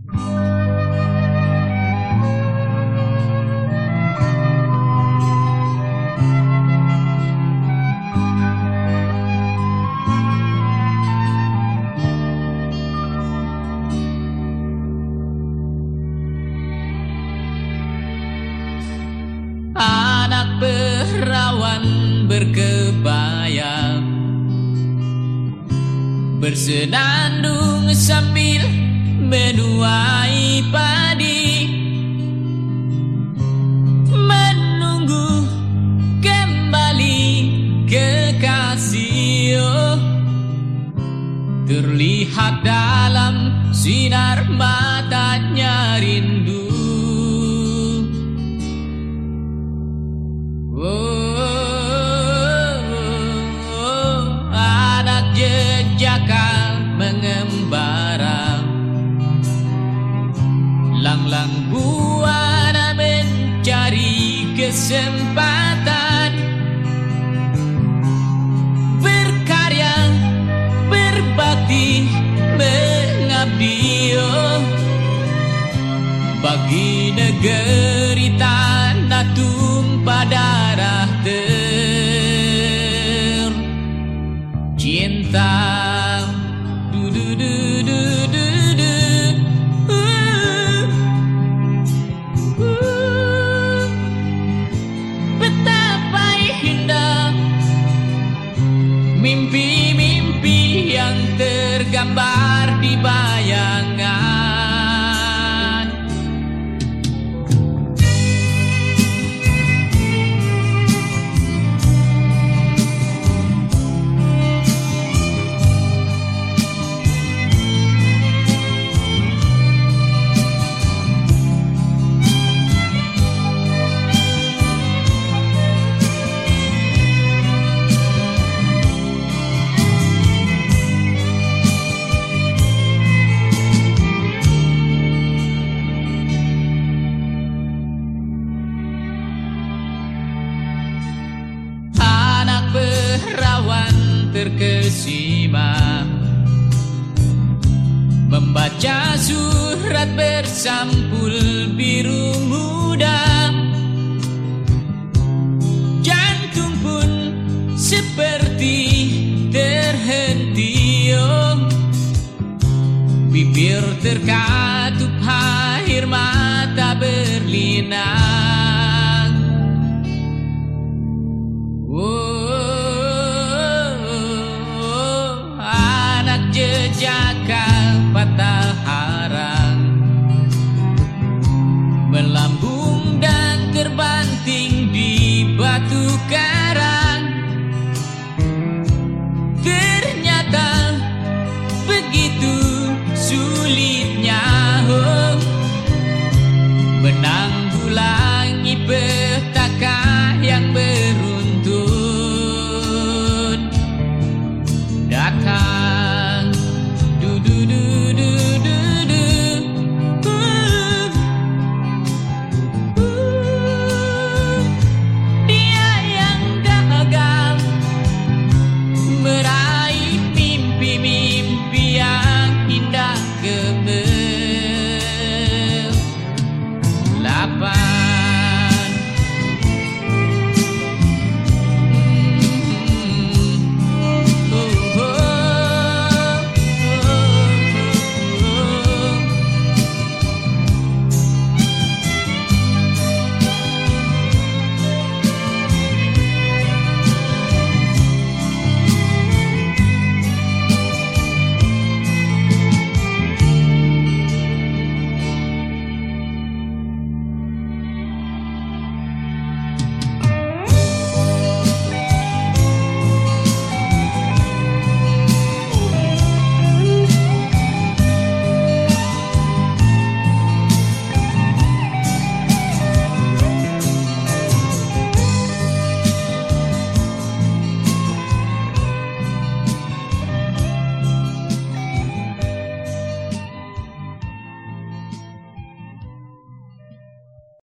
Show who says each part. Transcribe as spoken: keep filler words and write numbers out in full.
Speaker 1: Anak perawan berkebaya bersenandung sambil menuai padi, menunggu kembali kekasih. Oh, terlihat dalam sinar matanya rindu. Mengembara lang-lang buana mencari kesempatan berkarya, berbakti, mengabdi, oh, bagi negeri tanah tumpah darah tercinta. Mimpi-mimpi yang tergambar di bayangan. Perawan terkesima membaca surat bersampul biru muda, jantung pun seperti terhenti. Oh, bibir terkatup air mata berlinang.